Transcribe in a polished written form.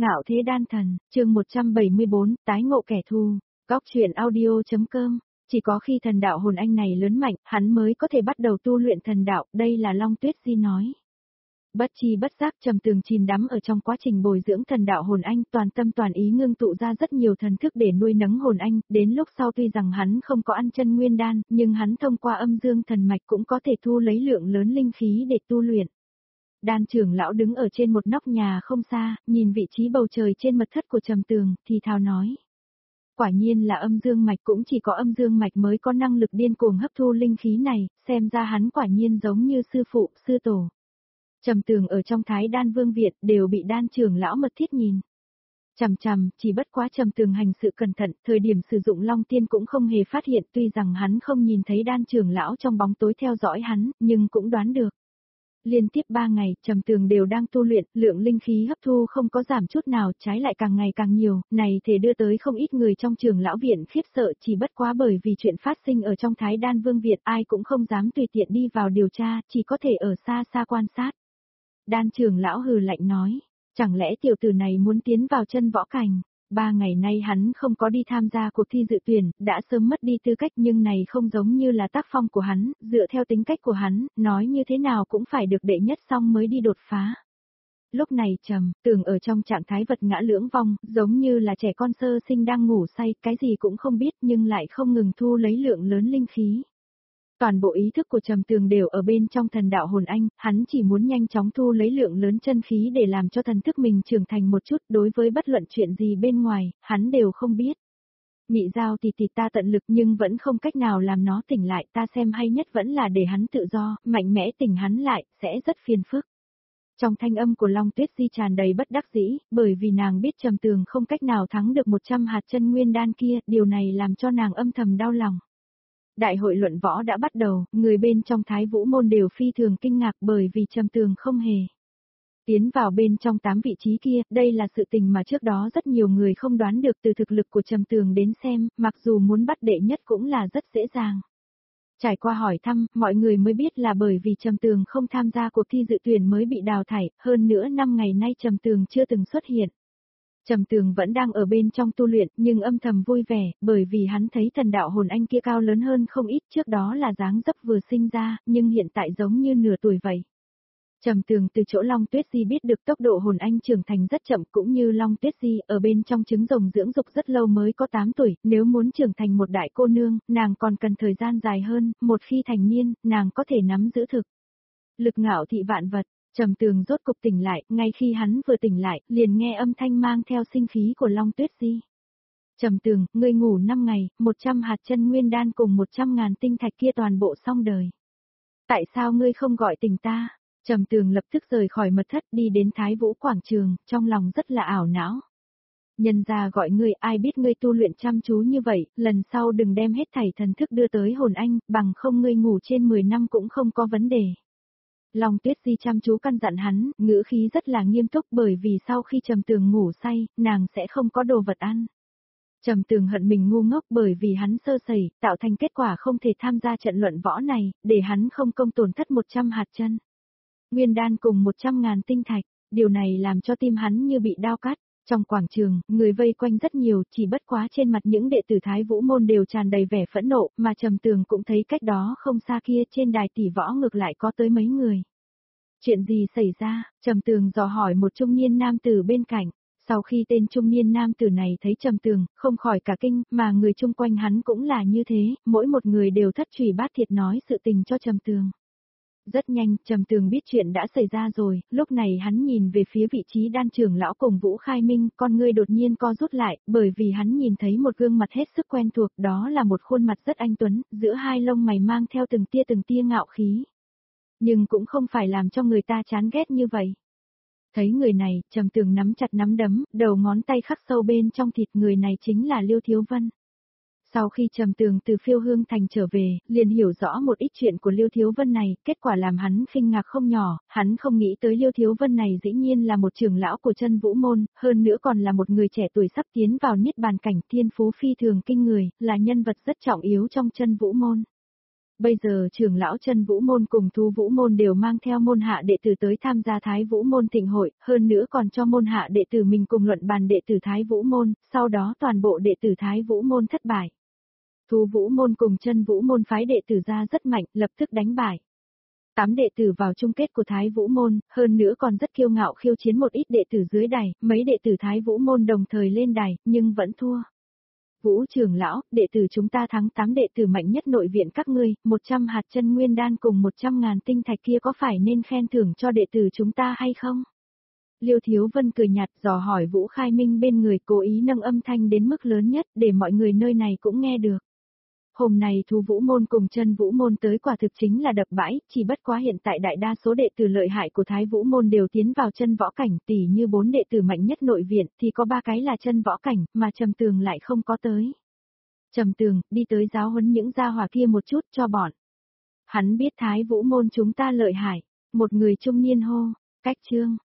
Ngạo thế đan thần, chương 174, tái ngộ kẻ thù. Góc truyện audio.com. Chỉ có khi thần đạo hồn anh này lớn mạnh, hắn mới có thể bắt đầu tu luyện thần đạo, đây là Long Tuyết Di nói. Bất chi bất giác Trầm Tường chìm đắm ở trong quá trình bồi dưỡng thần đạo hồn anh, toàn tâm toàn ý ngưng tụ ra rất nhiều thần thức để nuôi nấng hồn anh, đến lúc sau tuy rằng hắn không có ăn chân nguyên đan, nhưng hắn thông qua âm dương thần mạch cũng có thể thu lấy lượng lớn linh khí để tu luyện. Đan trưởng lão đứng ở trên một nóc nhà không xa, nhìn vị trí bầu trời trên mật thất của Trầm Tường, thì thào nói. Quả nhiên là âm dương mạch, cũng chỉ có âm dương mạch mới có năng lực điên cuồng hấp thu linh khí này, xem ra hắn quả nhiên giống như sư phụ, sư tổ. Trầm Tường ở trong Thái Đan Vương viện đều bị đan trưởng lão mật thiết nhìn. Chằm chằm, chỉ bất quá Trầm Tường hành sự cẩn thận, thời điểm sử dụng Long Tiên cũng không hề phát hiện, tuy rằng hắn không nhìn thấy đan trưởng lão trong bóng tối theo dõi hắn, nhưng cũng đoán được. Liên tiếp 3 ngày, Trầm Tường đều đang tu luyện, lượng linh khí hấp thu không có giảm chút nào, trái lại càng ngày càng nhiều, này thể đưa tới không ít người trong trường lão viện khiếp sợ, chỉ bất quá bởi vì chuyện phát sinh ở trong Thái Đan Vương viện, ai cũng không dám tùy tiện đi vào điều tra, chỉ có thể ở xa xa quan sát. Đan trường lão hừ lạnh nói, chẳng lẽ tiểu tử này muốn tiến vào chân võ cảnh? 3 ngày nay hắn không có đi tham gia cuộc thi dự tuyển, đã sớm mất đi tư cách, nhưng này không giống như là tác phong của hắn, dựa theo tính cách của hắn, nói như thế nào cũng phải được đệ nhất xong mới đi đột phá. Lúc này Trầm Tường ở trong trạng thái vật ngã lưỡng vong, giống như là trẻ con sơ sinh đang ngủ say, cái gì cũng không biết nhưng lại không ngừng thu lấy lượng lớn linh khí. Toàn bộ ý thức của Trầm Tường đều ở bên trong thần đạo hồn anh, hắn chỉ muốn nhanh chóng thu lấy lượng lớn chân khí để làm cho thần thức mình trưởng thành một chút, đối với bất luận chuyện gì bên ngoài, hắn đều không biết. Mị Giao thì ta tận lực nhưng vẫn không cách nào làm nó tỉnh lại, ta xem hay nhất vẫn là để hắn tự do, mạnh mẽ tỉnh hắn lại, sẽ rất phiền phức. Trong thanh âm của Long Tuyết Di tràn đầy bất đắc dĩ, bởi vì nàng biết Trầm Tường không cách nào thắng được 100 hạt chân nguyên đan kia, điều này làm cho nàng âm thầm đau lòng. Đại hội luận võ đã bắt đầu, người bên trong Thái Vũ môn đều phi thường kinh ngạc bởi vì Trầm Tường không hề tiến vào bên trong 8 vị trí kia, đây là sự tình mà trước đó rất nhiều người không đoán được. Từ thực lực của Trầm Tường đến xem, mặc dù muốn bắt đệ nhất cũng là rất dễ dàng. Trải qua hỏi thăm, mọi người mới biết là bởi vì Trầm Tường không tham gia cuộc thi dự tuyển mới bị đào thải, hơn nữa 5 ngày nay Trầm Tường chưa từng xuất hiện. Trầm Tường vẫn đang ở bên trong tu luyện, nhưng âm thầm vui vẻ, bởi vì hắn thấy thần đạo hồn anh kia cao lớn hơn không ít, trước đó là dáng dấp vừa sinh ra, nhưng hiện tại giống như nửa tuổi vậy. Trầm Tường từ chỗ Long Tuyết Di biết được tốc độ hồn anh trưởng thành rất chậm, cũng như Long Tuyết Di ở bên trong trứng rồng dưỡng dục rất lâu mới có 8 tuổi, nếu muốn trưởng thành một đại cô nương, nàng còn cần thời gian dài hơn, một khi thành niên, nàng có thể nắm giữ thực lực ngạo thị vạn vật. Trầm Tường rốt cục tỉnh lại, ngay khi hắn vừa tỉnh lại, liền nghe âm thanh mang theo sinh khí của Long Tuyết Di. Trầm Tường, ngươi ngủ 5 ngày, 100 hạt chân nguyên đan cùng 100.000 tinh thạch kia toàn bộ xong đời. Tại sao ngươi không gọi tỉnh ta? Trầm Tường lập tức rời khỏi mật thất đi đến Thái Vũ quảng trường, trong lòng rất là ảo não. Nhân gia gọi ngươi, ai biết ngươi tu luyện chăm chú như vậy, lần sau đừng đem hết thảy thần thức đưa tới hồn anh, bằng không ngươi ngủ trên 10 năm cũng không có vấn đề. Long Tuyết Di chăm chú căn dặn hắn, ngữ khí rất là nghiêm túc, bởi vì sau khi Trầm Tường ngủ say, nàng sẽ không có đồ vật ăn. Trầm Tường hận mình ngu ngốc bởi vì hắn sơ sẩy, tạo thành kết quả không thể tham gia trận luận võ này, để hắn không công tổn thất 100 hạt chân nguyên đan cùng 100.000 tinh thạch, điều này làm cho tim hắn như bị đao cắt. Trong quảng trường, người vây quanh rất nhiều, chỉ bất quá trên mặt những đệ tử Thái Vũ môn đều tràn đầy vẻ phẫn nộ, mà Trầm Tường cũng thấy cách đó không xa kia trên đài tỷ võ ngược lại có tới mấy người. Chuyện gì xảy ra? Trầm Tường dò hỏi một trung niên nam tử bên cạnh. Sau khi tên trung niên nam tử này thấy Trầm Tường, không khỏi cả kinh, mà người chung quanh hắn cũng là như thế, mỗi một người đều thất trùy bát thiệt nói sự tình cho Trầm Tường. Rất nhanh, Trầm Tường biết chuyện đã xảy ra rồi, lúc này hắn nhìn về phía vị trí đan trưởng lão cùng Vũ Khai Minh, con ngươi đột nhiên co rút lại, bởi vì hắn nhìn thấy một gương mặt hết sức quen thuộc, đó là một khuôn mặt rất anh tuấn, giữa hai lông mày mang theo từng tia ngạo khí. Nhưng cũng không phải làm cho người ta chán ghét như vậy. Thấy người này, Trầm Tường nắm chặt nắm đấm, đầu ngón tay khắc sâu bên trong thịt, người này chính là Liêu Thiếu Vân. Sau khi Trầm Tường từ Phiêu Hương Thành trở về, liền hiểu rõ một ít chuyện của Liêu Thiếu Vân này, kết quả làm hắn kinh ngạc không nhỏ, hắn không nghĩ tới Liêu Thiếu Vân này dĩ nhiên là một trưởng lão của Chân Vũ môn, hơn nữa còn là một người trẻ tuổi sắp tiến vào niết bàn cảnh, thiên phú phi thường kinh người, là nhân vật rất trọng yếu trong Chân Vũ môn. Bây giờ trưởng lão Chân Vũ môn cùng Thu Vũ môn đều mang theo môn hạ đệ tử tới tham gia Thái Vũ môn thịnh hội, hơn nữa còn cho môn hạ đệ tử mình cùng luận bàn đệ tử Thái Vũ môn, sau đó toàn bộ đệ tử Thái Vũ môn thất bại. Thu Vũ môn cùng Chân Vũ môn phái đệ tử ra rất mạnh, lập tức đánh bại. 8 đệ tử vào chung kết của Thái Vũ môn, hơn nữa còn rất kiêu ngạo khiêu chiến một ít đệ tử dưới đài, mấy đệ tử Thái Vũ môn đồng thời lên đài, nhưng vẫn thua. Vũ trưởng lão, đệ tử chúng ta thắng 8 đệ tử mạnh nhất nội viện các ngươi, 100 hạt chân nguyên đan cùng 100.000 tinh thạch kia có phải nên khen thưởng cho đệ tử chúng ta hay không? Liêu Thiếu Vân cười nhạt dò hỏi Vũ Khai Minh bên người, cố ý nâng âm thanh đến mức lớn nhất để mọi người nơi này cũng nghe được. Hôm nay Thu Vũ môn cùng Chân Vũ môn tới quả thực chính là đập bãi, chỉ bất quá hiện tại đại đa số đệ tử lợi hại của Thái Vũ môn đều tiến vào chân võ cảnh, tỷ như 4 đệ tử mạnh nhất nội viện thì có 3 cái là chân võ cảnh, mà Trầm Tường lại không có tới. Trầm Tường, đi tới giáo huấn những gia hỏa kia một chút cho bọn. Hắn biết Thái Vũ môn chúng ta lợi hại, một người trung niên hô, cách chương.